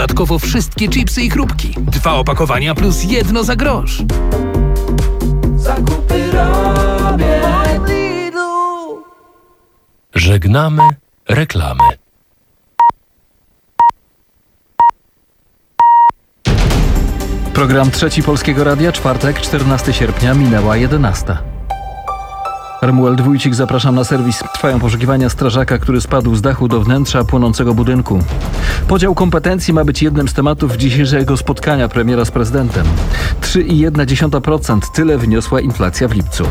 Dodatkowo wszystkie chipsy i chrupki. 2 opakowania plus 1 za grosz. Zakupy robię. Żegnamy reklamy. Program Trzeci Polskiego Radia, czwartek, 14 sierpnia, minęła 11. Romuald Wójcik, zapraszam na serwis. Trwają poszukiwania strażaka, który spadł z dachu do wnętrza płonącego budynku. Podział kompetencji ma być jednym z tematów dzisiejszego spotkania premiera z prezydentem. 3,1% tyle wyniosła inflacja w lipcu.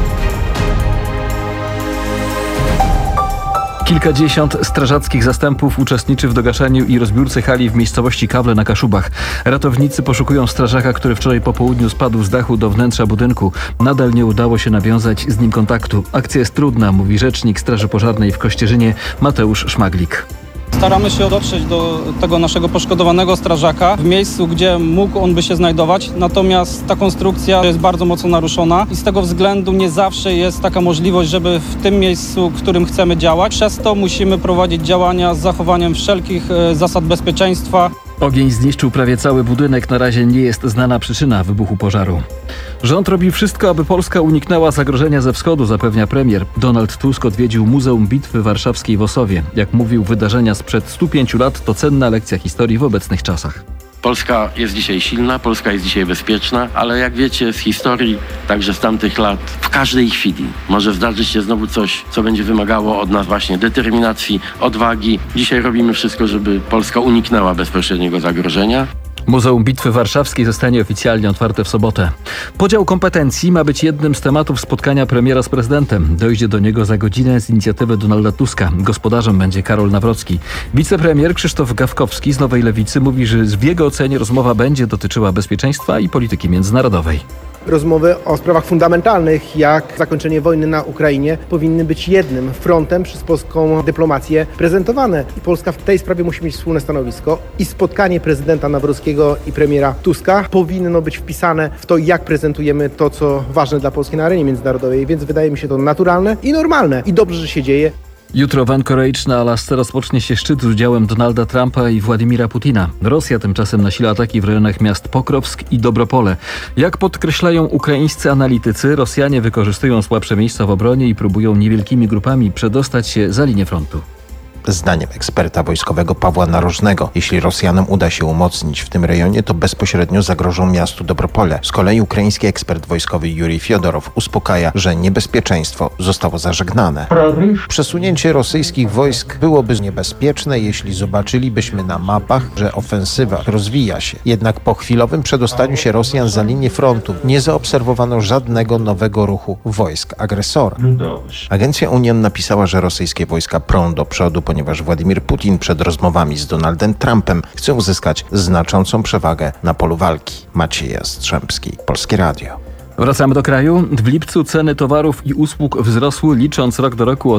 Kilkadziesiąt strażackich zastępów uczestniczy w dogaszaniu i rozbiórce hali w miejscowości Kawle na Kaszubach. Ratownicy poszukują strażaka, który wczoraj po południu spadł z dachu do wnętrza budynku. Nadal nie udało się nawiązać z nim kontaktu. Akcja jest trudna, mówi rzecznik Straży Pożarnej w Kościerzynie Mateusz Szmaglik. Staramy się dotrzeć do tego naszego poszkodowanego strażaka w miejscu, gdzie mógł on by się znajdować, natomiast ta konstrukcja jest bardzo mocno naruszona i z tego względu nie zawsze jest taka możliwość, żeby w tym miejscu, w którym chcemy działać. Przez to musimy prowadzić działania z zachowaniem wszelkich zasad bezpieczeństwa. Ogień zniszczył prawie cały budynek. Na razie nie jest znana przyczyna wybuchu pożaru. Rząd robi wszystko, aby Polska uniknęła zagrożenia ze wschodu, zapewnia premier. Donald Tusk odwiedził Muzeum Bitwy Warszawskiej w Osowie. Jak mówił, wydarzenia sprzed 105 lat to cenna lekcja historii w obecnych czasach. Polska jest dzisiaj silna, Polska jest dzisiaj bezpieczna, ale jak wiecie z historii, także z tamtych lat, w każdej chwili może zdarzyć się znowu coś, co będzie wymagało od nas właśnie determinacji, odwagi. Dzisiaj robimy wszystko, żeby Polska uniknęła bezpośredniego zagrożenia. Muzeum Bitwy Warszawskiej zostanie oficjalnie otwarte w sobotę. Podział kompetencji ma być jednym z tematów spotkania premiera z prezydentem. Dojdzie do niego za godzinę z inicjatywy Donalda Tuska. Gospodarzem będzie Karol Nawrocki. Wicepremier Krzysztof Gawkowski z Nowej Lewicy mówi, że w jego ocenie rozmowa będzie dotyczyła bezpieczeństwa i polityki międzynarodowej. Rozmowy o sprawach fundamentalnych, jak zakończenie wojny na Ukrainie, powinny być jednym frontem przez polską dyplomację prezentowane. I Polska w tej sprawie musi mieć wspólne stanowisko i spotkanie prezydenta Nawrockiego i premiera Tuska powinno być wpisane w to, jak prezentujemy to, co ważne dla Polski na arenie międzynarodowej, więc wydaje mi się to naturalne i normalne i dobrze, że się dzieje. Jutro w Anchorage na Alasce rozpocznie się szczyt z udziałem Donalda Trumpa i Władimira Putina. Rosja tymczasem nasila ataki w rejonach miast Pokrowsk i Dobropole. Jak podkreślają ukraińscy analitycy, Rosjanie wykorzystują słabsze miejsca w obronie i próbują niewielkimi grupami przedostać się za linię frontu. Zdaniem eksperta wojskowego Pawła Narożnego, jeśli Rosjanom uda się umocnić w tym rejonie, to bezpośrednio zagrożą miastu Dobropole. Z kolei ukraiński ekspert wojskowy Jurij Fiodorow uspokaja, że niebezpieczeństwo zostało zażegnane. Przesunięcie rosyjskich wojsk byłoby niebezpieczne, jeśli zobaczylibyśmy na mapach, że ofensywa rozwija się. Jednak po chwilowym przedostaniu się Rosjan za linię frontu nie zaobserwowano żadnego nowego ruchu wojsk agresora. Agencja Union napisała, że rosyjskie wojska prą do przodu, ponieważ Władimir Putin przed rozmowami z Donaldem Trumpem chce uzyskać znaczącą przewagę na polu walki. Maciej Jastrzębski, Polskie Radio. Wracamy do kraju. W lipcu ceny towarów i usług wzrosły, licząc rok do roku o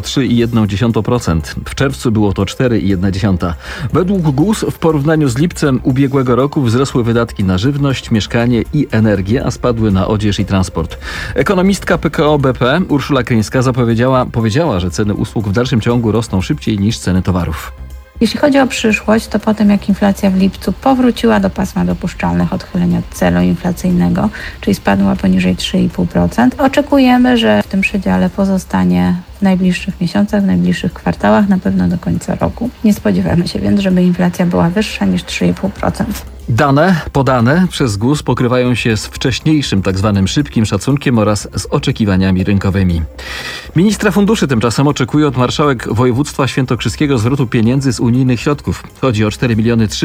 3,1%. W czerwcu było to 4,1%. Według GUS w porównaniu z lipcem ubiegłego roku wzrosły wydatki na żywność, mieszkanie i energię, a spadły na odzież i transport. Ekonomistka PKO BP Urszula Kryńska powiedziała, że ceny usług w dalszym ciągu rosną szybciej niż ceny towarów. Jeśli chodzi o przyszłość, to po tym jak inflacja w lipcu powróciła do pasma dopuszczalnych odchyleń od celu inflacyjnego, czyli spadła poniżej 3,5%, oczekujemy, że w tym przedziale pozostanie w najbliższych miesiącach, w najbliższych kwartałach, na pewno do końca roku. Nie spodziewamy się więc, żeby inflacja była wyższa niż 3,5%. Dane podane przez GUS pokrywają się z wcześniejszym tzw. szybkim szacunkiem oraz z oczekiwaniami rynkowymi. Ministra funduszy tymczasem oczekuje od marszałek województwa świętokrzyskiego zwrotu pieniędzy z unijnych środków. Chodzi o 4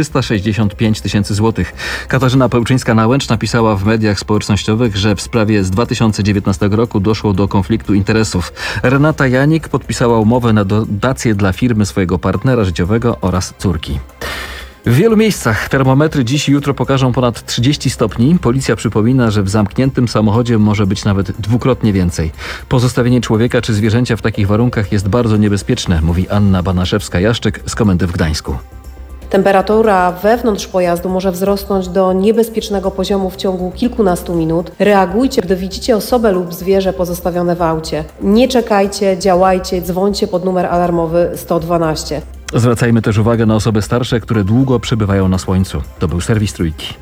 365 000 złotych. Katarzyna Pełczyńska-Nałęcz napisała w mediach społecznościowych, że w sprawie z 2019 roku doszło do konfliktu interesów. Renata Janik podpisała umowę na dotację dla firmy swojego partnera życiowego oraz córki. W wielu miejscach termometry dziś i jutro pokażą ponad 30 stopni. Policja przypomina, że w zamkniętym samochodzie może być nawet dwukrotnie więcej. Pozostawienie człowieka czy zwierzęcia w takich warunkach jest bardzo niebezpieczne, mówi Anna Banaszewska-Jaszczyk z Komendy w Gdańsku. Temperatura wewnątrz pojazdu może wzrosnąć do niebezpiecznego poziomu w ciągu kilkunastu minut. Reagujcie, gdy widzicie osobę lub zwierzę pozostawione w aucie. Nie czekajcie, działajcie, dzwońcie pod numer alarmowy 112. Zwracajmy też uwagę na osoby starsze, które długo przebywają na słońcu. To był serwis Trójki.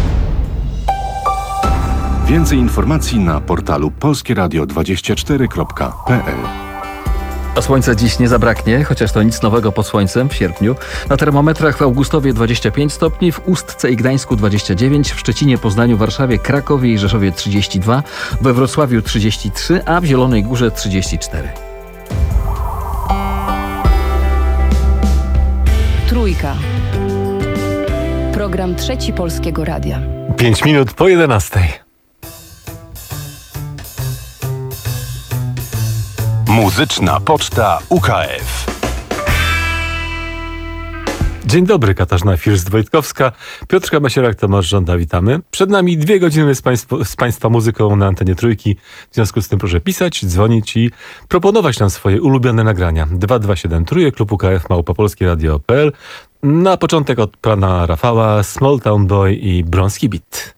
Więcej informacji na portalu polskieradio24.pl. A słońca dziś nie zabraknie, chociaż to nic nowego pod słońcem w sierpniu. Na termometrach w Augustowie 25 stopni, w Ustce i Gdańsku 29, w Szczecinie, Poznaniu, Warszawie, Krakowie i Rzeszowie 32, we Wrocławiu 33, a w Zielonej Górze 34. Trójka. Program Trzeci Polskiego Radia. 5 minut po 11. Muzyczna Poczta UKF. Dzień dobry, Katarzyna First-Wojtkowska, Piotrka Masierak, Tomasz Żąda, witamy. Przed nami 2 godziny z Państwa muzyką na antenie Trójki. W związku z tym proszę pisać, dzwonić i proponować nam swoje ulubione nagrania. 227 Trójek, klub UKF, @polskieradio.pl. Na początek od pana Rafała, Small Town Boy i Brąski Beat.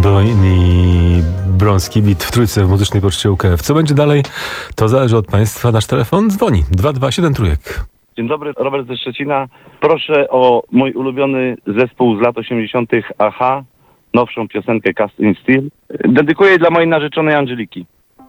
Boyn i Brąski, bit w trójce w muzycznej poczcie UKF. Co będzie dalej, to zależy od Państwa. Nasz telefon dzwoni 227 trójek. Dzień dobry, Robert ze Szczecina. Proszę o mój ulubiony zespół z lat 80. AHA, nowszą piosenkę Cast in Steel. Dedykuję dla mojej narzeczonej Angeliki.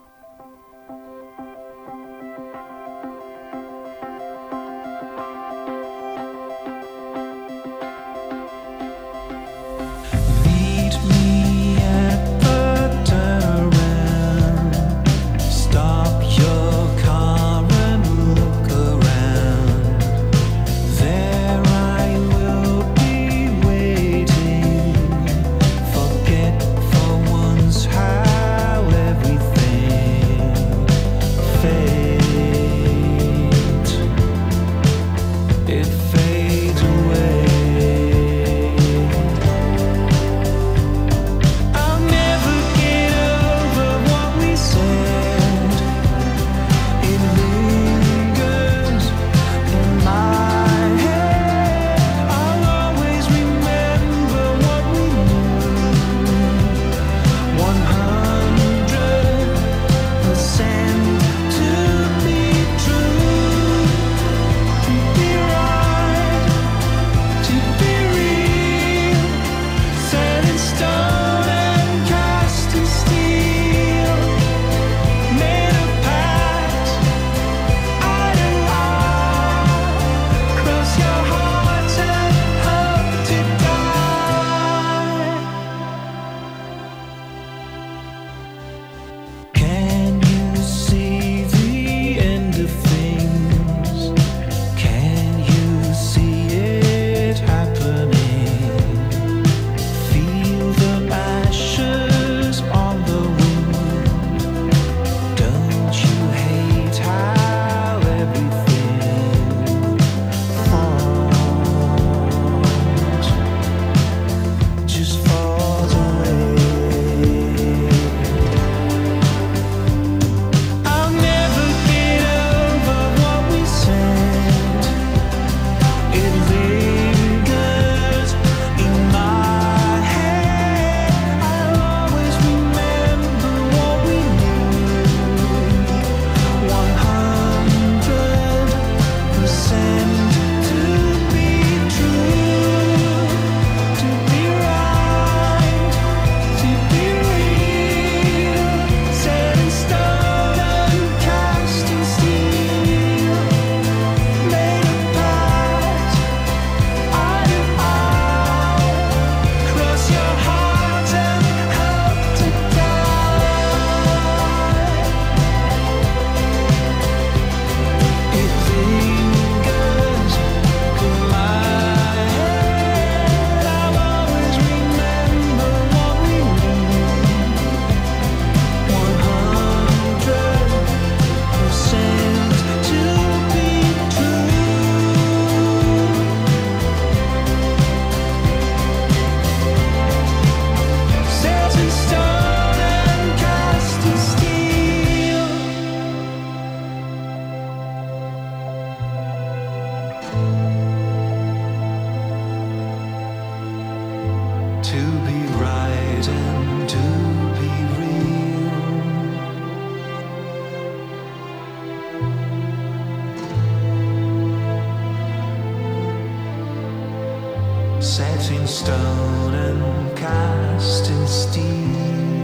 set in stone and cast in steel.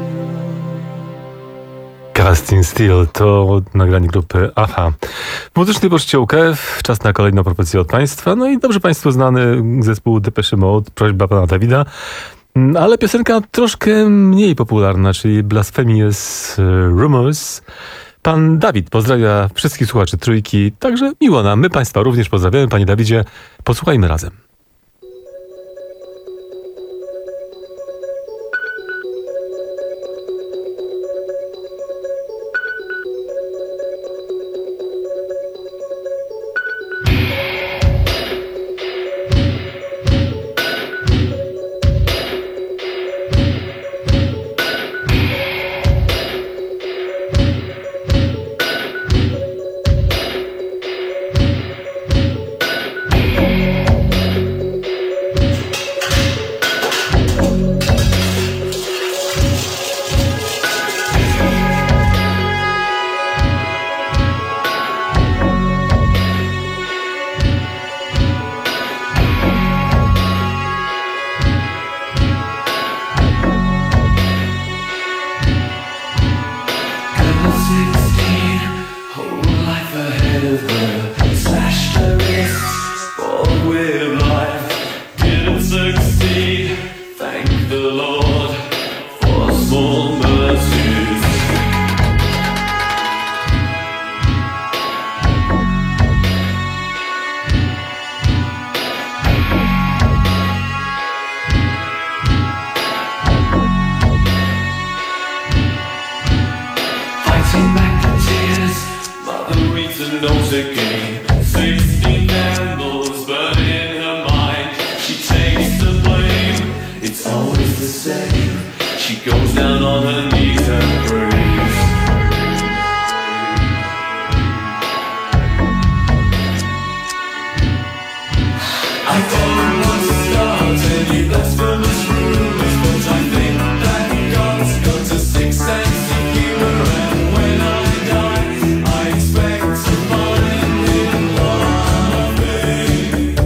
Cast in Steel to nagranie grupy AHA. W muzycznej poczcie UKF czas na kolejną propozycję od Państwa. No i dobrze Państwu znany zespół Depeche Mode, prośba pana Dawida. Ale piosenka troszkę mniej popularna, czyli Blasphemous Rumors. Pan Dawid pozdrawia wszystkich słuchaczy Trójki, także miło nam. My Państwa również pozdrawiamy. Panie Dawidzie, posłuchajmy razem. with her, slashed her wrists, fought with life, didn't succeed. Thank the Lord for small mercies. Fighting back the tears, Mother reads a note again. 16 candles burn in her mind. She takes the blame, it's always the same. She goes down on her knees and prays. I don't want to start any blasphemous rumors, but I think that God's got a sixth sense of humor, and when I die, I expect to find him laughing.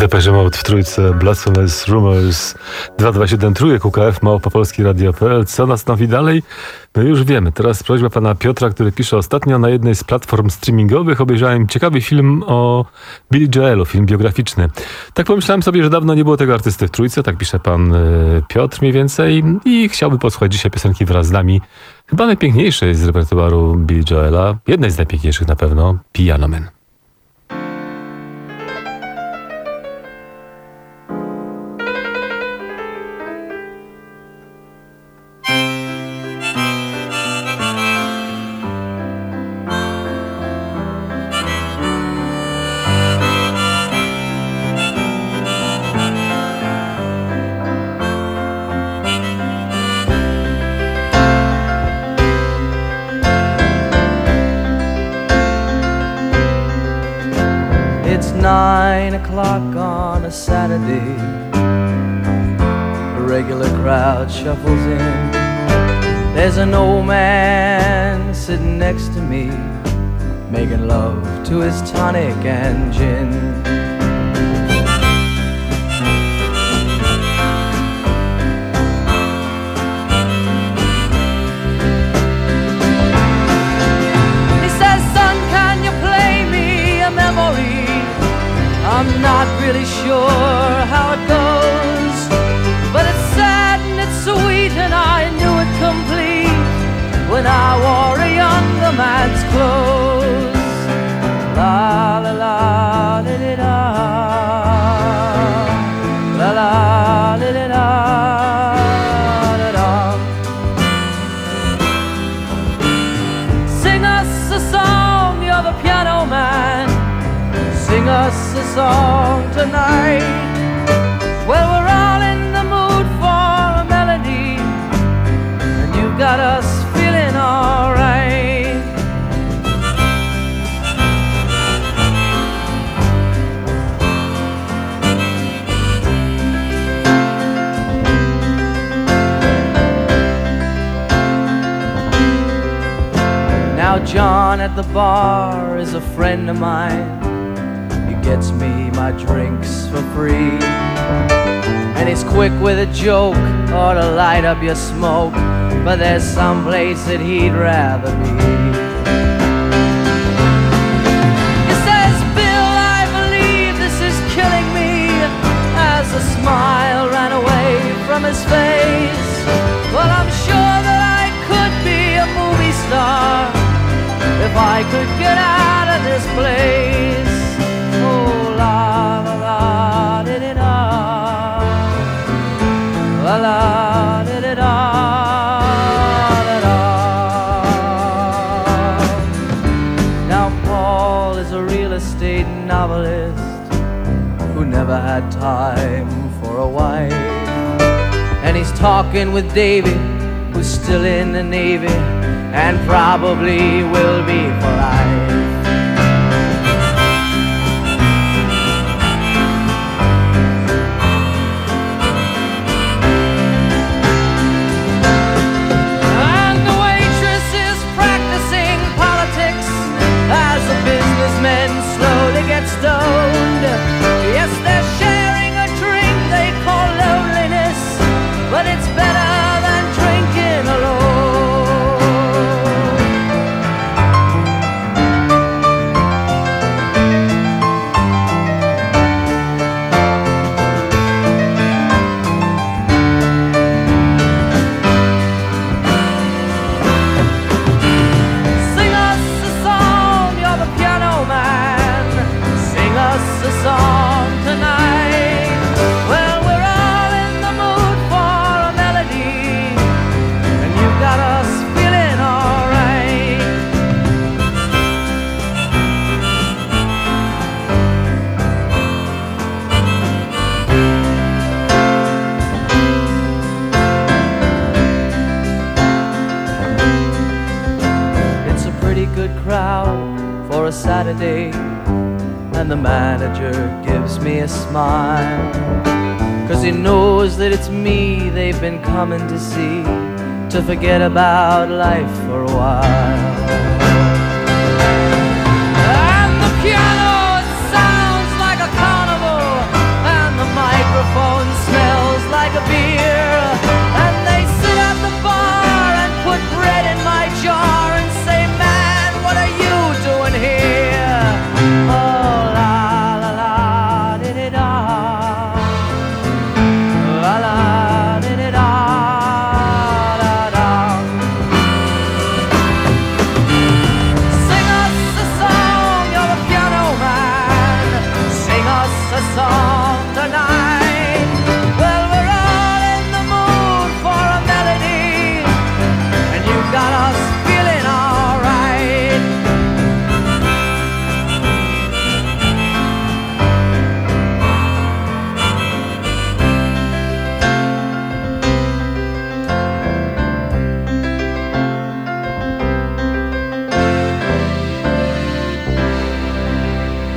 Depeche Mode w trójce, Blasphemous Rumors, 227 trójek, UKF, małopolski radio.pl. Co nastąpi dalej? My już wiemy. Teraz prośba pana Piotra, który pisze: ostatnio na jednej z platform streamingowych obejrzałem ciekawy film o Billy Joelu, film biograficzny. Tak pomyślałem sobie, że dawno nie było tego artysty w trójce, tak pisze pan Piotr mniej więcej, i chciałby posłuchać dzisiaj piosenki wraz z nami. Chyba najpiękniejszej z repertuaru Billy Joela, jednej z najpiękniejszych na pewno, Piano Man. It's 9 o'clock on a Saturday. A regular crowd shuffles in. There's an old man sitting next to me, making love to his tonic and gin. He says, "Son, can you play me a memory? I'm not really sure how it goes, but it's sad and it's sweet, and I knew it complete when I wore a younger man's clothes." La la la li li da, la la li li da da da. Sing us a song, you're the piano man. Sing us a song tonight. Well, we're all in the mood for a melody, and you've got us feeling alright. Now John at the bar is a friend of mine. Gets me my drinks for free, and he's quick with a joke or to light up your smoke, but there's some place that he'd rather be. He says, "Bill, I believe this is killing me," as a smile ran away from his face. "Well, I'm sure that I could be a movie star if I could get out of this place." Oh, la la la di di da, la la di di da da da. Now Paul is a real estate novelist who never had time for a wife, and he's talking with Davy, who's still in the Navy and probably will be for life. Businessmen slowly get stoned. Yes, they're sharing a drink they call loneliness, but it's better than drinking alone. Sing us a song, you're the piano man. Sing us a song tonight. Well, we're all in the mood for a melody, and you've got us feeling alright. It's a pretty good crowd for a Saturday, and the manager gives me a smile, 'cause he knows that it's me they've been coming to see, to forget about life for a while. And the piano, it sounds like a carnival,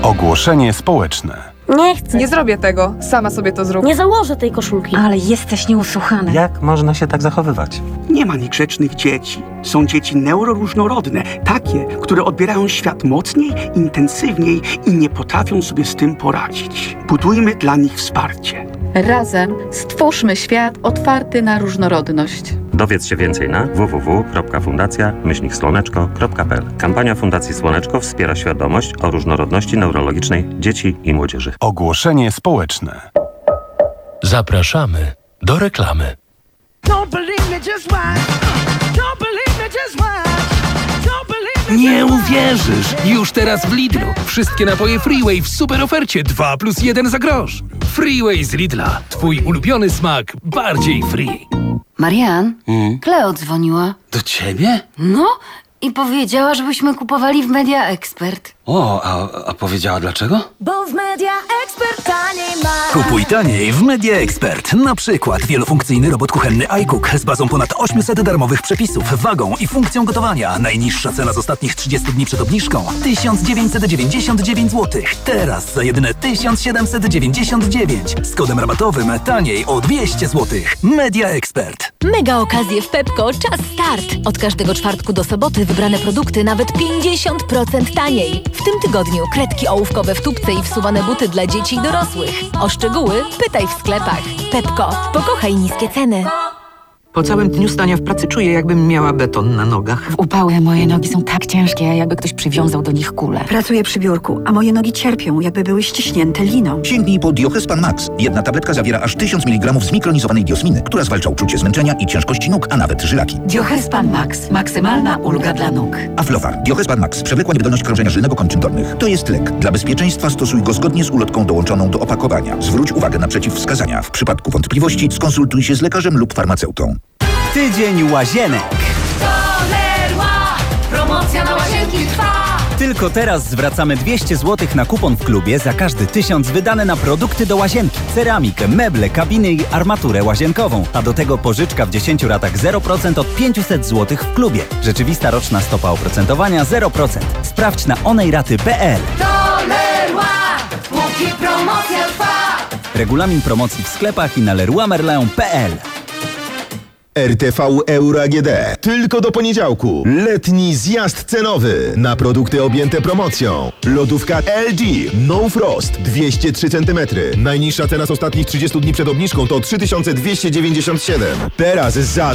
Ogłoszenie społeczne. Nie chcę. Nie zrobię tego. Sama sobie to zrób. Nie założę tej koszulki. Ale jesteś nieusłuchany. Jak można się tak zachowywać? Nie ma niegrzecznych dzieci. Są dzieci neuroróżnorodne, takie, które odbierają świat mocniej, intensywniej i nie potrafią sobie z tym poradzić. Budujmy dla nich wsparcie. Razem stwórzmy świat otwarty na różnorodność. Dowiedz się więcej na www.fundacja-słoneczko.pl. Kampania Fundacji Słoneczko wspiera świadomość o różnorodności neurologicznej dzieci i młodzieży. Ogłoszenie społeczne. Zapraszamy do reklamy. Nie uwierzysz! Już teraz w Lidlu. Wszystkie napoje Freeway w super ofercie 2+1 za grosz. Freeway z Lidla. Twój ulubiony smak bardziej free. Marian, Kleo dzwoniła. Do ciebie? No i powiedziała, żebyśmy kupowali w Media Expert. O, a powiedziała dlaczego? Bo w Media Expert taniej ma. Kupuj taniej w Media Expert. Na przykład wielofunkcyjny robot kuchenny iCook z bazą ponad 800 darmowych przepisów, wagą i funkcją gotowania. Najniższa cena z ostatnich 30 dni przed obniżką 1999 zł. Teraz za jedyne 1799. Z kodem rabatowym taniej o 200 zł. Media Expert. Mega okazje w Pepco. Czas start. Od każdego czwartku do soboty wybrane produkty nawet 50% taniej. W tym tygodniu kredki ołówkowe w tubce i wsuwane buty dla dzieci i dorosłych. O szczegóły pytaj w sklepach. Pepco. Pokochaj niskie ceny. Po całym dniu stania w pracy czuję, jakbym miała beton na nogach. W upały moje nogi są tak ciężkie, jakby ktoś przywiązał do nich kulę. Pracuję przy biurku, a moje nogi cierpią, jakby były ściśnięte liną. Sięgnij po Diochespan Max. Jedna tabletka zawiera aż 1000 mg zmikronizowanej diosminy, która zwalcza uczucie zmęczenia i ciężkości nóg, a nawet żylaki. Diochespan Max. Maksymalna ulga dla nóg. Aflofar. Diochespan Max. Przewlekła niewydolność krążenia żylnego kończyn dolnych. To jest lek. Dla bezpieczeństwa stosuj go zgodnie z ulotką dołączoną do opakowania. Zwróć uwagę na przeciwwskazania. W przypadku wątpliwości skonsultuj się z lekarzem lub farmaceutą. Tydzień łazienek. Promocja na łazienki trwa. Tylko teraz zwracamy 200 zł na kupon w klubie za każdy 1000 wydane na produkty do łazienki. Ceramikę, meble, kabiny i armaturę łazienkową. A do tego pożyczka w 10 ratach 0% od 500 zł w klubie. Rzeczywista roczna stopa oprocentowania 0%. Sprawdź na onejraty.pl. Póki promocja trwa. Regulamin promocji w sklepach i na leroymerlin.pl. RTV Euro AGD. Tylko do poniedziałku. Letni zjazd cenowy na produkty objęte promocją. Lodówka LG No Frost 203 cm. Najniższa cena z ostatnich 30 dni przed obniżką to 3297. Teraz za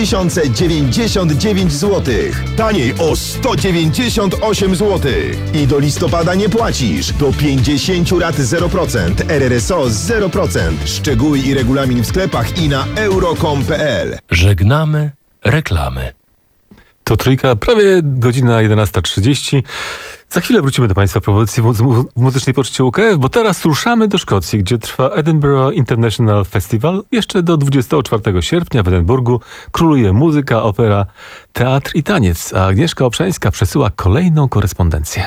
3099 zł. Taniej o 198 zł. I do listopada nie płacisz. Do 50 rat 0%. RRSO 0%. Szczegóły i regulamin w sklepach i na euro.com.pl. Żegnamy reklamy. To Trójka, prawie godzina 11:30. Za chwilę wrócimy do Państwa propozycji w muzycznej poczcie UKF, bo teraz ruszamy do Szkocji, gdzie trwa Edinburgh International Festival. Jeszcze do 24 sierpnia w Edynburgu króluje muzyka, opera, teatr i taniec, a Agnieszka Obszańska przesyła kolejną korespondencję.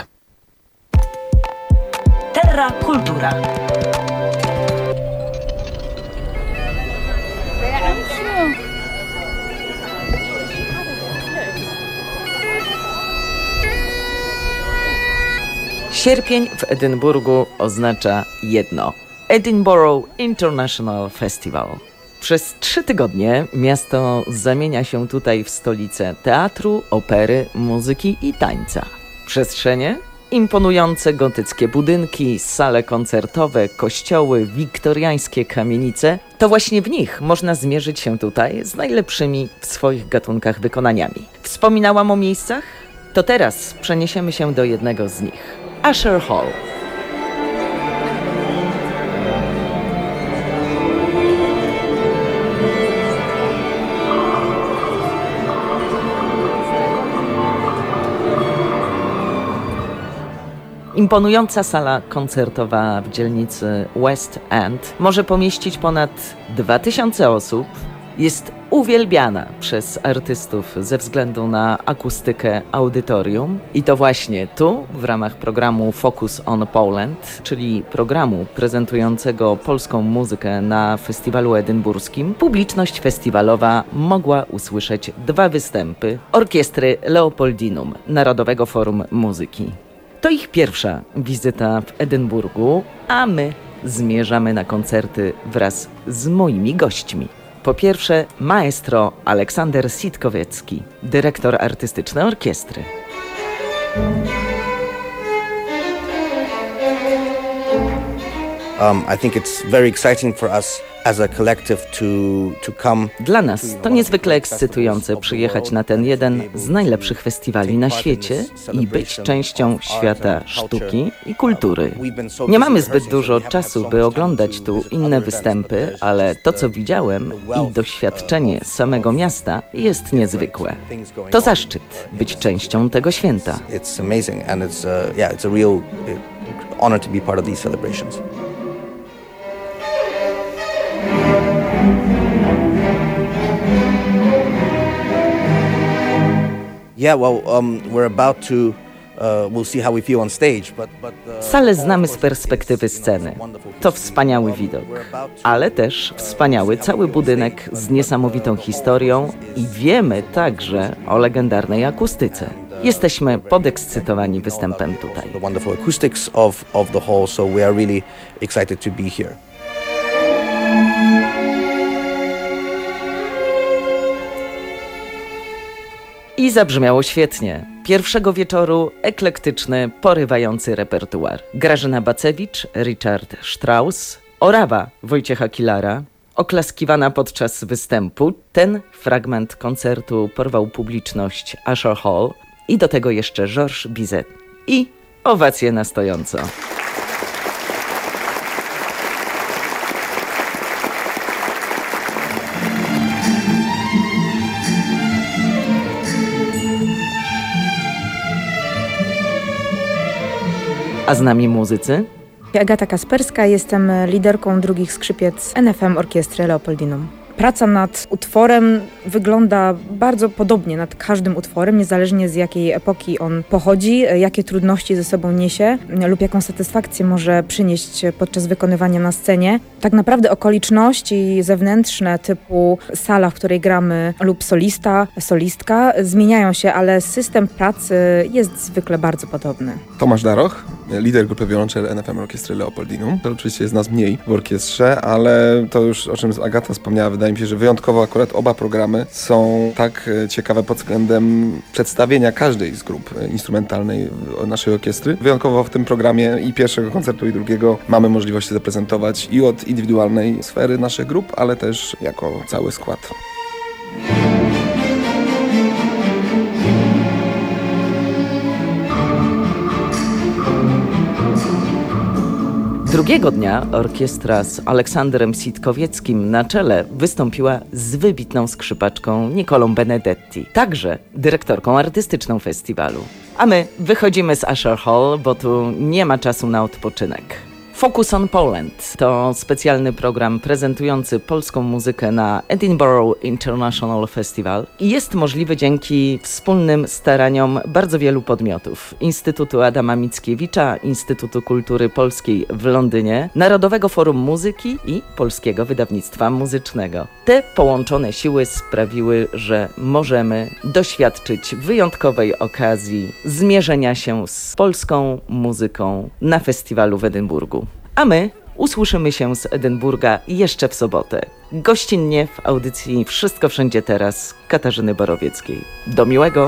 Terra Kultura. Sierpień w Edynburgu oznacza jedno: Edinburgh International Festival. Przez 3 tygodnie miasto zamienia się tutaj w stolicę teatru, opery, muzyki i tańca. Przestrzenie? Imponujące gotyckie budynki, sale koncertowe, kościoły, wiktoriańskie kamienice. To właśnie w nich można zmierzyć się tutaj z najlepszymi w swoich gatunkach wykonaniami. Wspominałam o miejscach? To teraz przeniesiemy się do jednego z nich. Usher Hall. Imponująca sala koncertowa w dzielnicy West End może pomieścić ponad 2000 osób. Jest uwielbiana przez artystów ze względu na akustykę audytorium. I to właśnie tu, w ramach programu Focus on Poland, czyli programu prezentującego polską muzykę na festiwalu edynburskim, publiczność festiwalowa mogła usłyszeć 2 występy orkiestry Leopoldinum, Narodowego Forum Muzyki. To ich pierwsza wizyta w Edynburgu, a my zmierzamy na koncerty wraz z moimi gośćmi. Po pierwsze maestro Aleksander Sitkowiecki, dyrektor artystyczny orkiestry. I think it's very exciting for us as a collective to come. Dla nas to niezwykle ekscytujące przyjechać na ten jeden z najlepszych festiwali na świecie i być częścią świata sztuki i kultury. Nie mamy zbyt dużo czasu, by oglądać tu inne występy, ale to, co widziałem i doświadczenie samego miasta jest niezwykłe. To zaszczyt być częścią tego święta. It's amazing and it's a real honor to be part of these celebrations. Yeah, well, we're about to. We'll see how we feel on stage, but Salę znamy z perspektywy sceny. To wspaniały widok, ale też wspaniały cały budynek z niesamowitą historią i wiemy także o legendarnej akustyce. Jesteśmy podekscytowani występem tutaj. The wonderful acoustics of the hall, so we are really excited to be here. I zabrzmiało świetnie. Pierwszego wieczoru eklektyczny, porywający repertuar. Grażyna Bacewicz, Richard Strauss, Orawa Wojciecha Kilara, oklaskiwana podczas występu. Ten fragment koncertu porwał publiczność Usher Hall i do tego jeszcze Georges Bizet. I owacje na stojąco. A z nami muzycy? Agata Kasperska, jestem liderką drugich skrzypiec NFM Orkiestry Leopoldinum. Praca nad utworem wygląda bardzo podobnie, nad każdym utworem, niezależnie z jakiej epoki on pochodzi, jakie trudności ze sobą niesie lub jaką satysfakcję może przynieść podczas wykonywania na scenie. Tak naprawdę okoliczności zewnętrzne typu sala, w której gramy lub solista, solistka zmieniają się, ale system pracy jest zwykle bardzo podobny. Tomasz Daroch, lider grupy wiolonczel NFM Orkiestry Leopoldinum. To oczywiście jest nas mniej w orkiestrze, ale to już o czym Agata wspomniała, wydaje mi się, że wyjątkowo akurat oba programy są tak ciekawe pod względem przedstawienia każdej z grup instrumentalnej naszej orkiestry. Wyjątkowo w tym programie i pierwszego koncertu i drugiego mamy możliwość zaprezentować i od indywidualnej sfery naszych grup, ale też jako cały skład. Drugiego dnia orkiestra z Aleksandrem Sitkowieckim na czele wystąpiła z wybitną skrzypaczką Nicolą Benedetti, także dyrektorką artystyczną festiwalu. A my wychodzimy z Usher Hall, bo tu nie ma czasu na odpoczynek. Focus on Poland to specjalny program prezentujący polską muzykę na Edinburgh International Festival i jest możliwy dzięki wspólnym staraniom bardzo wielu podmiotów. Instytutu Adama Mickiewicza, Instytutu Kultury Polskiej w Londynie, Narodowego Forum Muzyki i Polskiego Wydawnictwa Muzycznego. Te połączone siły sprawiły, że możemy doświadczyć wyjątkowej okazji zmierzenia się z polską muzyką na festiwalu w Edynburgu. A my usłyszymy się z Edynburga jeszcze w sobotę. Gościnnie w audycji Wszystko Wszędzie Teraz Katarzyny Borowieckiej. Do miłego!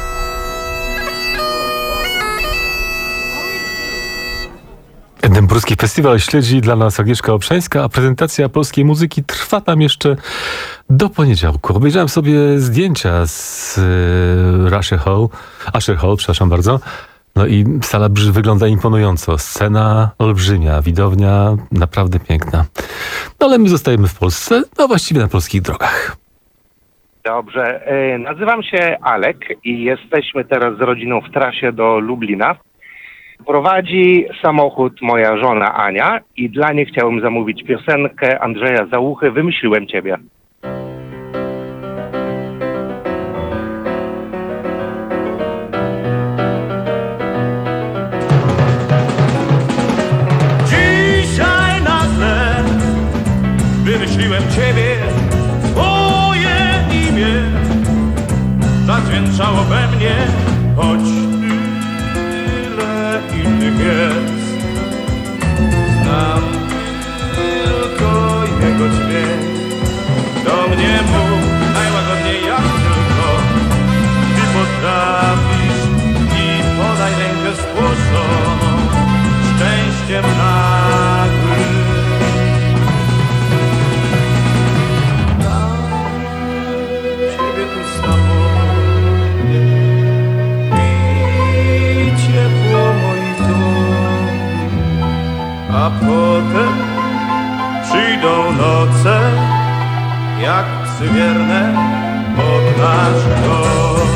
Edynburski Festiwal śledzi dla nas Agnieszka Obszańska, a prezentacja polskiej muzyki trwa tam jeszcze do poniedziałku. Obejrzałem sobie zdjęcia z Usher Hall, przepraszam bardzo. No i sala wygląda imponująco. Scena olbrzymia, widownia naprawdę piękna. No ale my zostajemy w Polsce, no właściwie na polskich drogach. Dobrze, nazywam się Alek i jesteśmy teraz z rodziną w trasie do Lublina. Prowadzi samochód moja żona Ania i dla niej chciałem zamówić piosenkę Andrzeja Załuchy Wymyśliłem Ciebie. Dzisiaj nagle wymyśliłem Ciebie, twoje imię zadźwięczało we mnie, choć tyle spłoszoną szczęściem nagłym. Ciebie tu samotnie i ciepło moich dłoni, a potem przyjdą noce jak psy wierne pod nasz dom.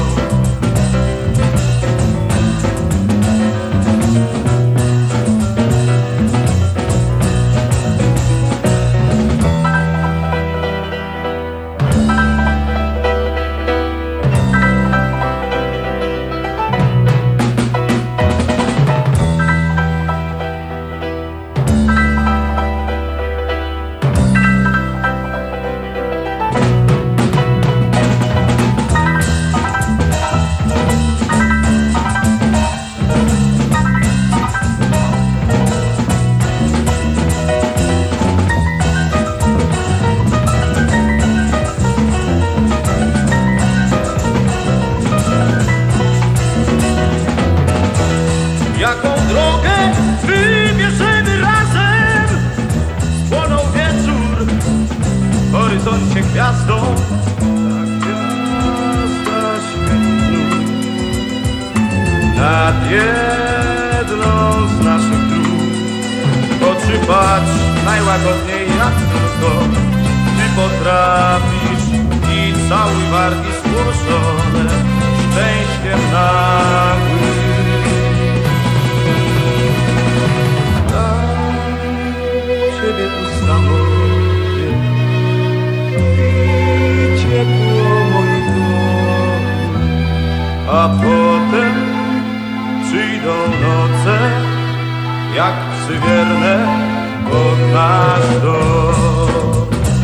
Jaką drogę wybierzemy razem? Spłonął wieczór w horyzoncie gwiazdą, ta gwiazda świetlu nad jedną z naszych dróg. Oczy patrz najłagodniej jak tylko ty potrafisz i cały wargi spłoszone szczęściem nagłym. Ciebie tu samotnie i ciepło moich dłoni, a potem przyjdą noce jak psy wierne pod nasz dom.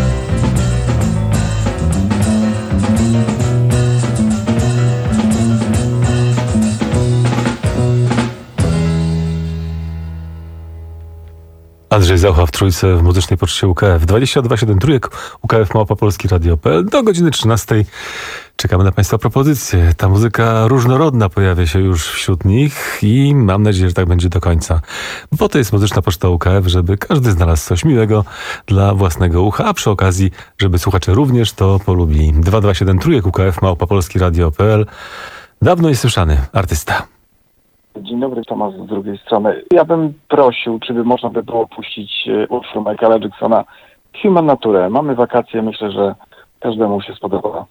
Andrzej Zaucha w Trójce w muzycznej poczcie UKF. 22 trójek UKF@polskiradio.pl do godziny 13. Czekamy na Państwa propozycje. Ta muzyka różnorodna pojawia się już wśród nich i mam nadzieję, że tak będzie do końca. Bo to jest muzyczna poczta UKF, żeby każdy znalazł coś miłego dla własnego ucha, a przy okazji, żeby słuchacze również to polubili. 227 trójek UKF@polskiradio.pl. Dawno niesłyszany artysta. Dzień dobry, Tomasz z drugiej strony. Ja bym prosił, czy by można by było puścić utwór Michaela Jacksona Human Nature. Mamy wakacje, myślę, że każdemu się spodoba.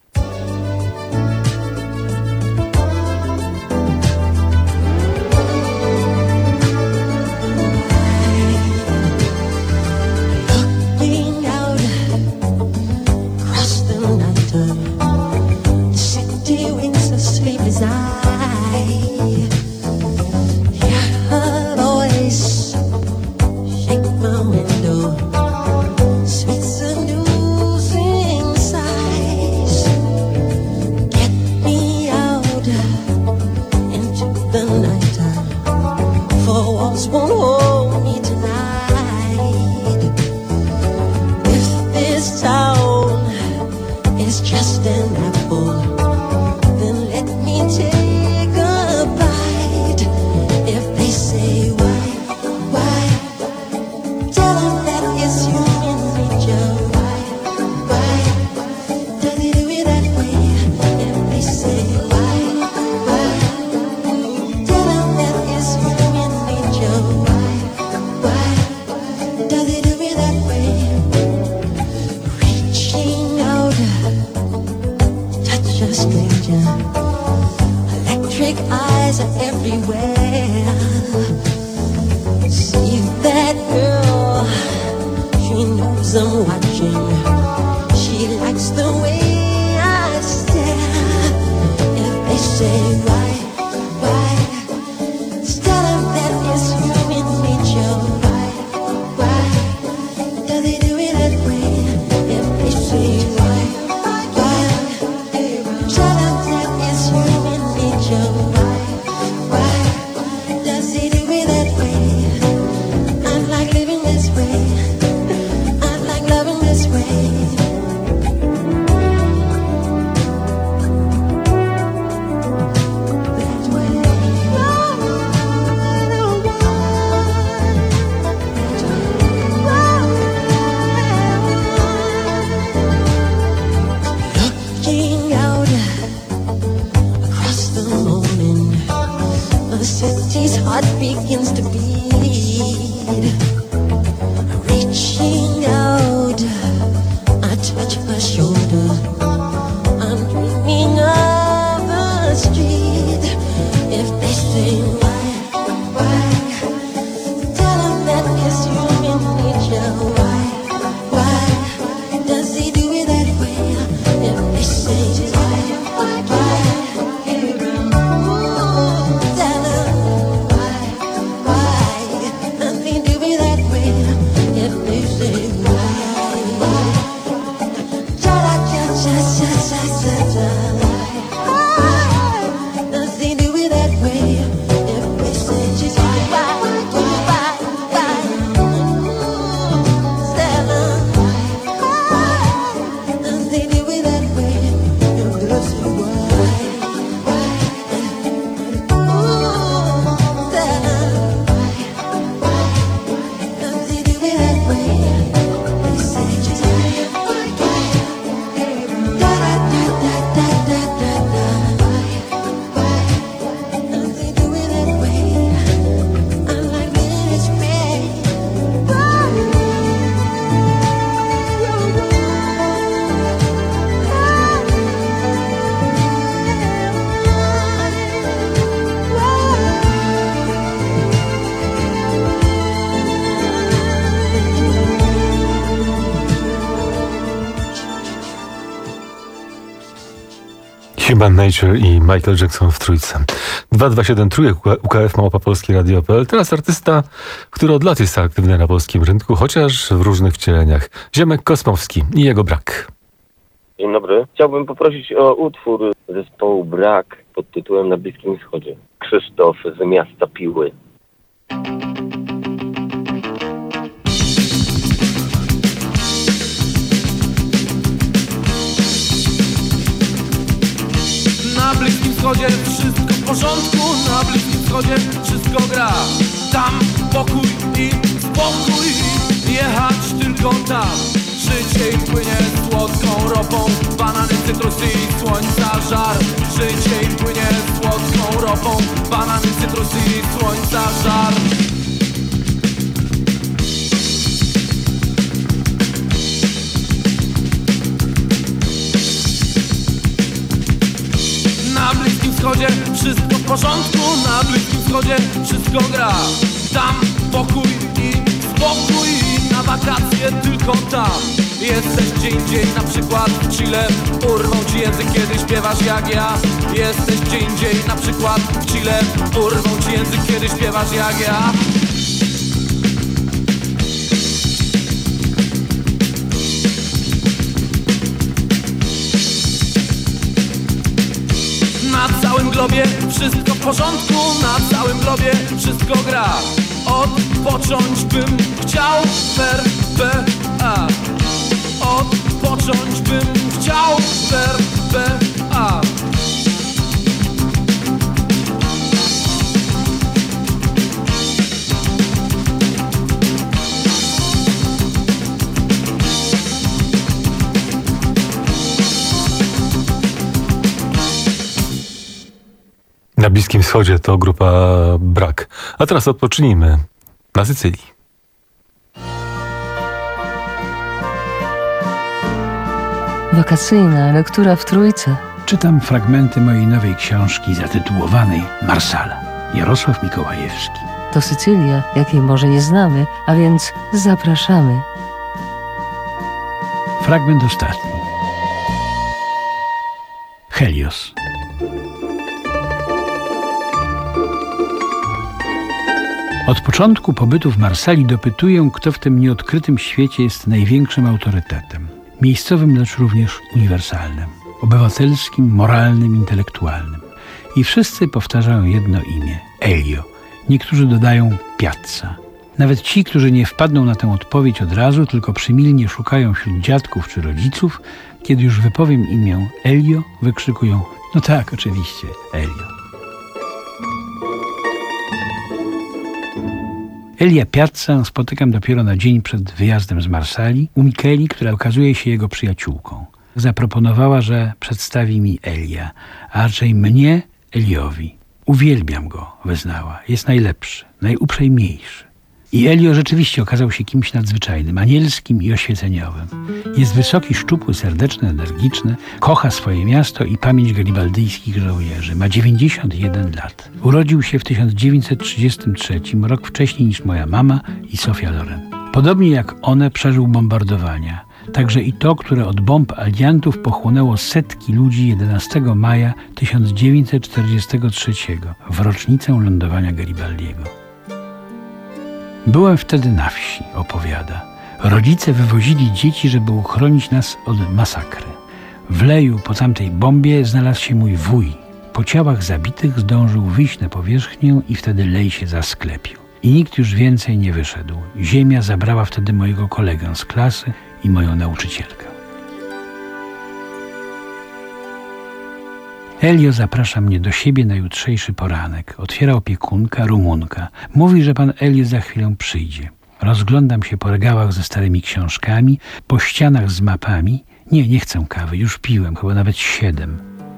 His heart begins to beat. Reaching out, I touch her shoulder. I'm dreaming of a street. If they say why, tell them that it's human nature. Why does he do it that way? If they say why, tell them why does he do it that way? If they say why, does he do it that way? If they say Human Nature i Michael Jackson w trójce. 227 trójek UKF Małpa Polskie Radio.pl. Teraz artysta, który od lat jest aktywny na polskim rynku, chociaż w różnych wcieleniach. Ziemek Kosmowski i jego Brak. Dzień dobry. Chciałbym poprosić o utwór zespołu Brak pod tytułem Na Bliskim Wschodzie. Krzysztof z miasta Piły. Na Bliskim Wschodzie wszystko w porządku, na Bliskim Wschodzie wszystko gra. Tam pokój i spokój, jechać tylko tam. Życie im płynie słodką ropą, banany, cytrusy i słońca żar. Życie im płynie słodką ropą, banany, cytrusy i słońca żar. Na Bliskim Wschodzie wszystko w porządku, na Bliskim Wschodzie wszystko gra. Tam pokój i spokój, na wakacje tylko tam. Jesteś gdzie indziej, na przykład w Chile, urwą ci język, kiedy śpiewasz jak ja. Jesteś gdzie indziej, na przykład w Chile, urwą ci język, kiedy śpiewasz jak ja. Na całym globie wszystko w porządku, na całym globie wszystko gra. Odpocząć bym chciał, RPA. Odpocząć bym chciał, RPA. Na Bliskim Wschodzie to grupa Brak. A teraz odpocznijmy na Sycylii. Wakacyjna lektura w trójce. Czytam fragmenty mojej nowej książki zatytułowanej Marsala. Jarosław Mikołajewski. To Sycylia, jakiej może nie znamy, a więc zapraszamy. Fragment ostatni. Helios. Od początku pobytu w Marsali dopytuję, kto w tym nieodkrytym świecie jest największym autorytetem. Miejscowym, lecz również uniwersalnym. Obywatelskim, moralnym, intelektualnym. I wszyscy powtarzają jedno imię – Elio. Niektórzy dodają Piazza. Nawet ci, którzy nie wpadną na tę odpowiedź od razu, tylko przymilnie szukają wśród dziadków czy rodziców, kiedy już wypowiem imię Elio, wykrzykują: no tak, oczywiście, Elio. Elia Piazzę spotykam dopiero na dzień przed wyjazdem z Marsali u Mikeli, która okazuje się jego przyjaciółką. Zaproponowała, że przedstawi mi Elia, a raczej mnie Eliowi. Uwielbiam go, wyznała. Jest najlepszy, najuprzejmniejszy. I Elio rzeczywiście okazał się kimś nadzwyczajnym, anielskim i oświeceniowym. Jest wysoki, szczupły, serdeczny, energiczny, kocha swoje miasto i pamięć garibaldyjskich żołnierzy. Ma 91 lat. Urodził się w 1933, rok wcześniej niż moja mama i Sofia Loren. Podobnie jak one przeżył bombardowania. Także i to, które od bomb aliantów pochłonęło setki ludzi 11 maja 1943, w rocznicę lądowania Garibaldiego. Byłem wtedy na wsi, opowiada. Rodzice wywozili dzieci, żeby uchronić nas od masakry. W leju po tamtej bombie znalazł się mój wuj. Po ciałach zabitych zdążył wyjść na powierzchnię i wtedy lej się zasklepił. I nikt już więcej nie wyszedł. Ziemia zabrała wtedy mojego kolegę z klasy i moją nauczycielkę. Elio zaprasza mnie do siebie na jutrzejszy poranek. Otwiera opiekunka, Rumunka. Mówi, że pan Elio za chwilę przyjdzie. Rozglądam się po regałach ze starymi książkami, po ścianach z mapami. Nie chcę kawy, już piłem, chyba nawet 7.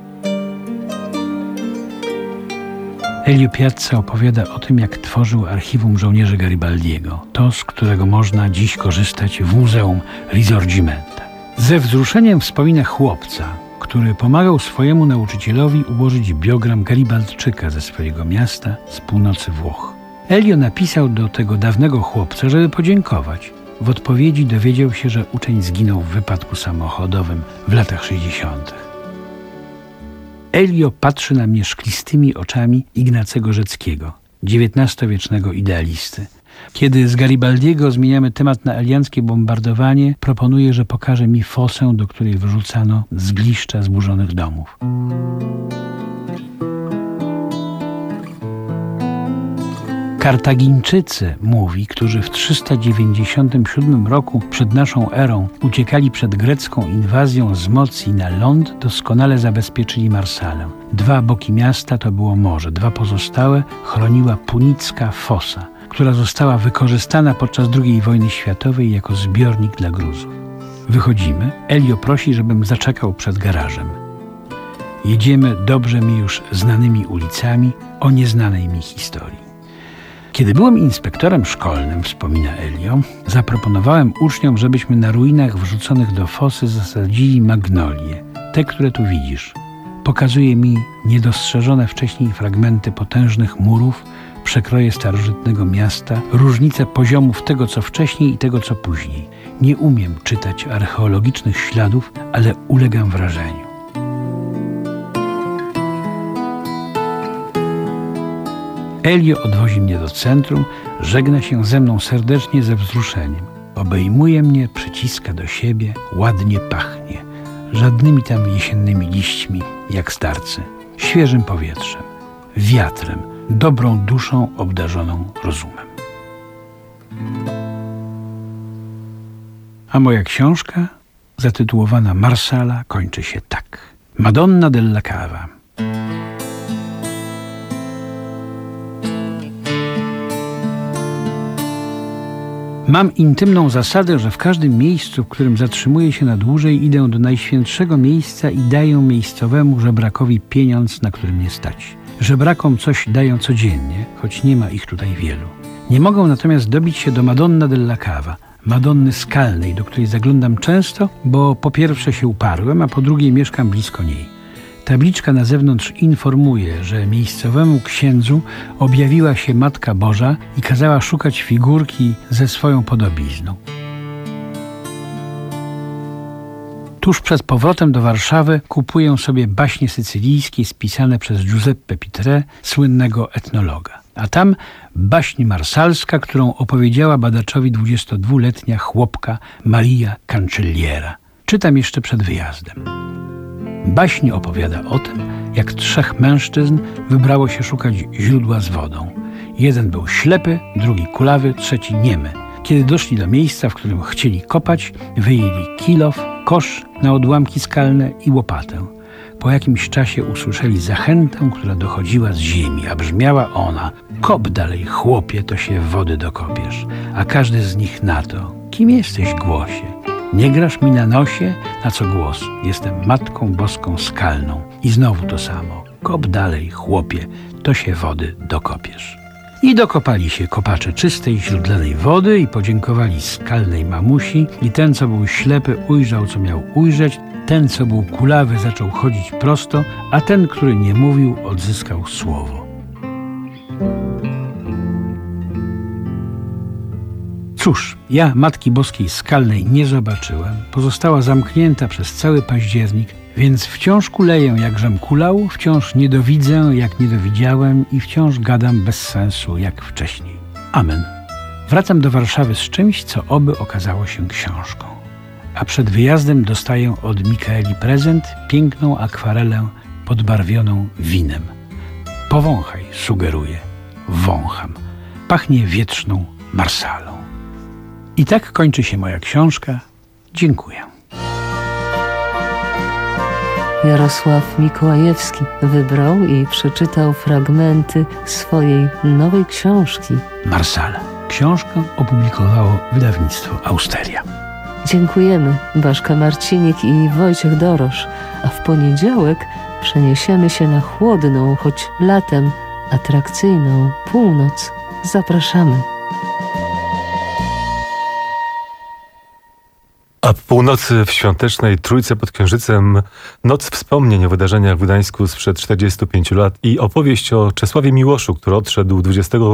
Elio Piazza opowiada o tym, jak tworzył archiwum żołnierzy Garibaldiego. To, z którego można dziś korzystać w Muzeum Risorgimenta. Ze wzruszeniem wspomina chłopca, który pomagał swojemu nauczycielowi ułożyć biogram Garibaldczyka ze swojego miasta z północy Włoch. Elio napisał do tego dawnego chłopca, żeby podziękować. W odpowiedzi dowiedział się, że uczeń zginął w wypadku samochodowym w latach 60. Elio patrzy na mnie szklistymi oczami Ignacego Rzeckiego, XIX-wiecznego idealisty. Kiedy z Garibaldiego zmieniamy temat na alianckie bombardowanie, proponuję, że pokaże mi fosę, do której wyrzucano zgliszcza zburzonych domów. Kartagińczycy, mówi, którzy w 397 roku przed naszą erą uciekali przed grecką inwazją z Mocji na ląd, doskonale zabezpieczyli Marsalę. 2 boki miasta to było morze, 2 pozostałe chroniła punicka fosa, która została wykorzystana podczas II wojny światowej jako zbiornik dla gruzów. Wychodzimy. Elio prosi, żebym zaczekał przed garażem. Jedziemy dobrze mi już znanymi ulicami o nieznanej mi historii. Kiedy byłem inspektorem szkolnym, wspomina Elio, zaproponowałem uczniom, żebyśmy na ruinach wrzuconych do fosy zasadzili magnolie, te, które tu widzisz. Pokazuje mi niedostrzeżone wcześniej fragmenty potężnych murów, przekroje starożytnego miasta, różnice poziomów tego, co wcześniej i tego, co później. Nie umiem czytać archeologicznych śladów, ale ulegam wrażeniu. Elio odwozi mnie do centrum, żegna się ze mną serdecznie ze wzruszeniem. Obejmuje mnie, przyciska do siebie, ładnie pachnie. Żadnymi tam jesiennymi liśćmi, jak starcy. Świeżym powietrzem, wiatrem, dobrą duszą obdarzoną rozumem. A moja książka, zatytułowana Marsala, kończy się tak. Madonna della Cava. Mam intymną zasadę, że w każdym miejscu, w którym zatrzymuję się na dłużej, idę do najświętszego miejsca i daję miejscowemu żebrakowi pieniądz, na który mnie stać. Żebrakom coś dają codziennie, choć nie ma ich tutaj wielu. Nie mogą natomiast dobić się do Madonna della Cava, Madonny Skalnej, do której zaglądam często, bo po pierwsze się uparłem, a po drugie mieszkam blisko niej. Tabliczka na zewnątrz informuje, że miejscowemu księdzu objawiła się Matka Boża i kazała szukać figurki ze swoją podobizną. Tuż przed powrotem do Warszawy kupuję sobie baśnie sycylijskie spisane przez Giuseppe Pitrè, słynnego etnologa. A tam baśń marsalska, którą opowiedziała badaczowi 22-letnia chłopka Maria Cancelliera. Czytam jeszcze przed wyjazdem. Baśń opowiada o tym, jak 3 mężczyzn wybrało się szukać źródła z wodą. Jeden był ślepy, drugi kulawy, trzeci niemy. Kiedy doszli do miejsca, w którym chcieli kopać, wyjęli kilof, kosz na odłamki skalne i łopatę. Po jakimś czasie usłyszeli zachętę, która dochodziła z ziemi, a brzmiała ona: kop dalej, chłopie, to się wody dokopiesz. A każdy z nich na to: kim jesteś, głosie? Nie grasz mi na nosie? Na co głos? Jestem Matką Boską Skalną. I znowu to samo. Kop dalej, chłopie, to się wody dokopiesz. I dokopali się kopacze czystej, źródlanej wody i podziękowali skalnej mamusi. I ten, co był ślepy, ujrzał, co miał ujrzeć. Ten, co był kulawy, zaczął chodzić prosto, a ten, który nie mówił, odzyskał słowo. Cóż, ja Matki Boskiej Skalnej nie zobaczyłem. Pozostała zamknięta przez cały październik, więc wciąż kuleję, jakżem kulał, wciąż nie dowidzę, jak nie dowidziałem i wciąż gadam bez sensu, jak wcześniej. Amen. Wracam do Warszawy z czymś, co oby okazało się książką. A przed wyjazdem dostaję od Mikaeli prezent, piękną akwarelę podbarwioną winem. Powąchaj, sugeruję. Wącham. Pachnie wietrzną marsalą. I tak kończy się moja książka. Dziękuję. Jarosław Mikołajewski wybrał i przeczytał fragmenty swojej nowej książki. Marsala. Książkę opublikowało wydawnictwo Austeria. Dziękujemy, Baszka Marcinik i Wojciech Dorosz, a w poniedziałek przeniesiemy się na chłodną, choć latem atrakcyjną północ. Zapraszamy. A po północy w świątecznej Trójce pod Księżycem noc wspomnień o wydarzeniach w Gdańsku sprzed 45 lat i opowieść o Czesławie Miłoszu, który odszedł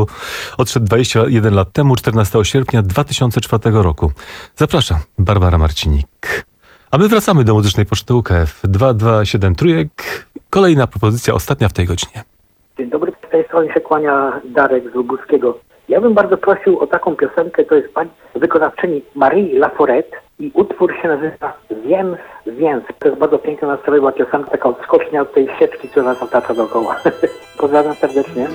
21 lat temu, 14 sierpnia 2004 roku. Zapraszam, Barbara Marcinik. A my wracamy do muzycznej poczty UKF 227 Trójek. Kolejna propozycja, ostatnia w tej godzinie. Dzień dobry, z tej strony się kłania Darek z Lubuskiego. Ja bym bardzo prosił o taką piosenkę, to jest pani wykonawczyni Marie Laforette i utwór się nazywa Więc, Więc. To jest bardzo piękna, nastrojowa piosenka, taka odskocznia od tej sieczki, która nas otacza dookoła. Pozdrawiam serdecznie.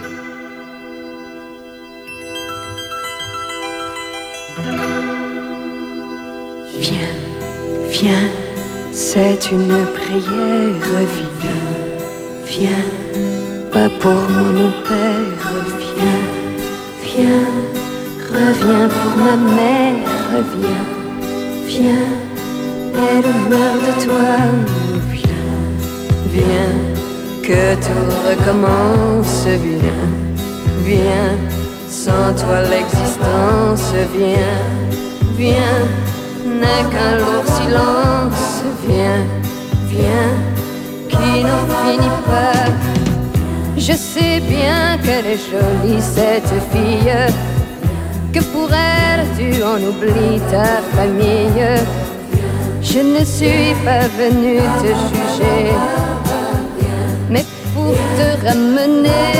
Viens, viens, c'est une prière, viens, viens, pas pour moi mon père, viens, viens, reviens pour ma mère, viens, viens, elle meurt de toi, viens, viens, que tout recommence, viens, viens, sans toi l'existence, viens, viens, n'est qu'un lourd silence, viens, viens, qui n'en finit pas. Je sais bien qu'elle est jolie cette fille, que pour elle tu en oublies ta famille. Je ne suis pas venue te juger, mais pour te ramener.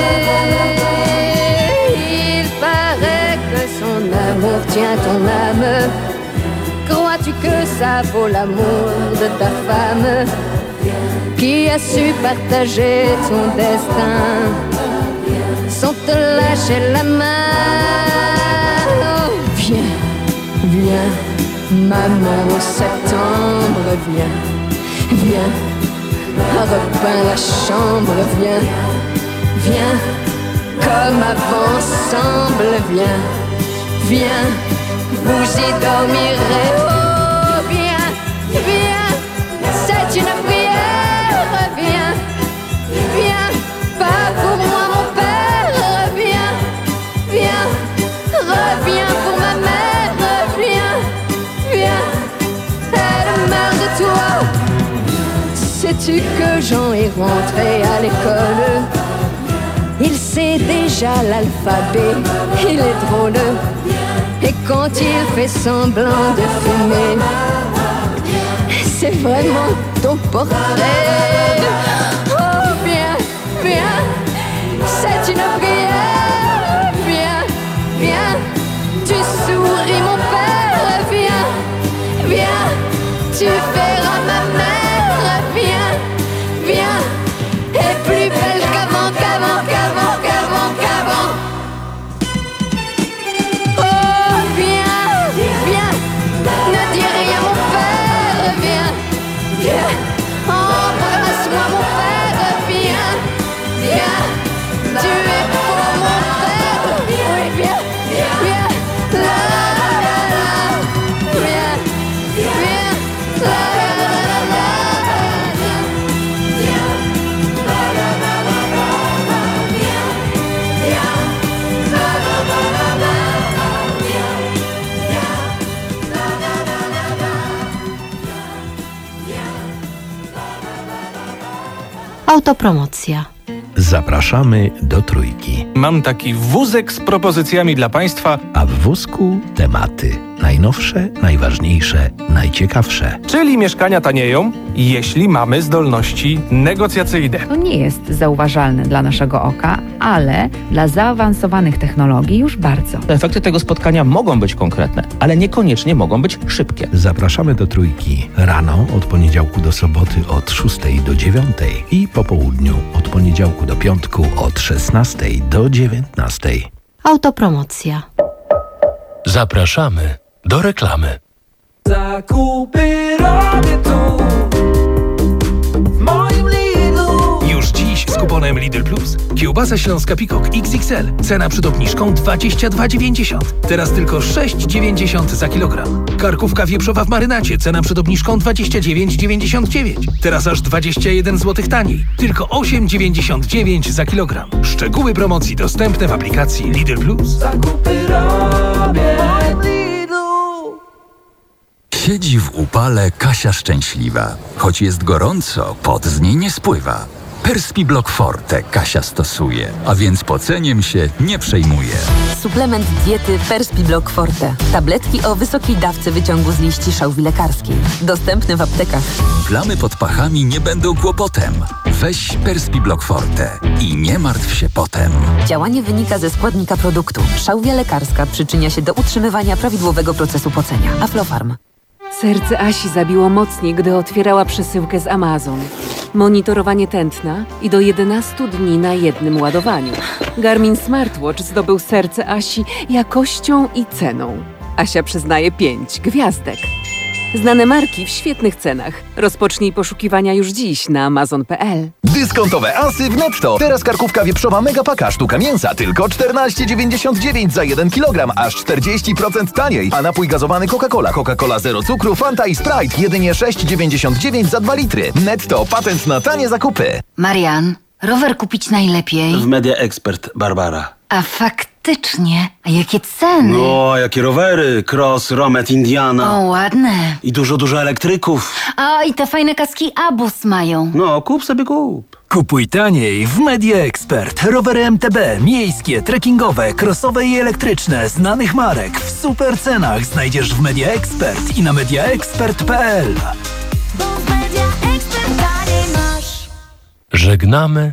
Il paraît que son amour tient ton âme. Crois-tu que ça vaut l'amour de ta femme qui a su partager ton destin sans te lâcher la main? Oh, viens, viens, maman au septembre, viens, viens, repeins la chambre, viens, viens, comme avant ensemble, viens, viens, vous y dormirez. Oh, viens, viens, c'est une prière, viens, viens, pas pour moi mon père, viens, viens, reviens pour ma mère, viens, viens, elle meurt de toi. Sais-tu que Jean est rentré à l'école? Il sait déjà l'alphabet, il est drôle. Et quand il fait semblant de fumer, c'est vraiment ton portrait. Oh, viens, viens, c'est une prière. Viens, viens, tu souris mon père. Viens, viens, tu verras ma mère. Viens, viens, et plus belle qu'avant, qu'avant, qu'avant, qu'avant, qu'avant. Oh, viens, viens, ne dis rien mon père. Viens, viens, embrasse-moi mon père. Viens, viens, tu es pour mon père. Autopromocja. Zapraszamy do Trójki. Mam taki wózek z propozycjami dla Państwa. A w wózku tematy. Najnowsze, najważniejsze, najciekawsze. Czyli mieszkania tanieją, jeśli mamy zdolności negocjacyjne. To nie jest zauważalne dla naszego oka, ale dla zaawansowanych technologii już bardzo. Efekty tego spotkania mogą być konkretne, ale niekoniecznie mogą być szybkie. Zapraszamy do Trójki. Rano od poniedziałku do soboty od 6 do 9 i po południu od poniedziałku do piątku od 16 do 19. Autopromocja. Zapraszamy do reklamy. Zakupy robię tu, w moim Lidlu. Już dziś z kuponem Lidl Plus. Kiełbasa śląska Pikok XXL. Cena przed obniżką 22,90. Teraz tylko 6,90 za kilogram. Karkówka wieprzowa w marynacie. Cena przed obniżką 29,99. Teraz aż 21 zł taniej. Tylko 8,99 za kilogram. Szczegóły promocji dostępne w aplikacji Lidl Plus. Zakupy robię w moim Lidlu. Siedzi w upale Kasia szczęśliwa. Choć jest gorąco, pot z niej nie spływa. Perspiblock Forte Kasia stosuje, a więc poceniem się nie przejmuje. Suplement diety Perspiblock Forte. Tabletki o wysokiej dawce wyciągu z liści szałwi lekarskiej. Dostępny w aptekach. Plamy pod pachami nie będą kłopotem. Weź Perspiblock Forte i nie martw się potem. Działanie wynika ze składnika produktu. Szałwia lekarska przyczynia się do utrzymywania prawidłowego procesu pocenia. Aflofarm. Serce Asi zabiło mocniej, gdy otwierała przesyłkę z Amazon. Monitorowanie tętna i do 11 dni na jednym ładowaniu. Garmin Smartwatch zdobył serce Asi jakością i ceną. Asia przyznaje 5 gwiazdek. Znane marki w świetnych cenach. Rozpocznij poszukiwania już dziś na amazon.pl. Dyskontowe asy w Netto. Teraz karkówka wieprzowa Megapaka sztuka mięsa tylko 14,99 za 1 kg, aż 40% taniej. A napój gazowany Coca-Cola, Coca-Cola zero cukru, Fanta i Sprite jedynie 6,99 za 2 litry. Netto, patent na tanie zakupy. Marian, rower kupić najlepiej. W Media Expert, Barbara. A faktycznie, a jakie ceny? No, jakie rowery, Cross, Romet, Indiana. O, ładne. I dużo elektryków. A, i te fajne kaski Abus mają. No, kup sobie kup. Kupuj taniej w Media Expert. Rowery MTB, miejskie, trekkingowe, crossowe i elektryczne, znanych marek w super cenach znajdziesz w Media Expert i na mediaexpert.pl. Żegnamy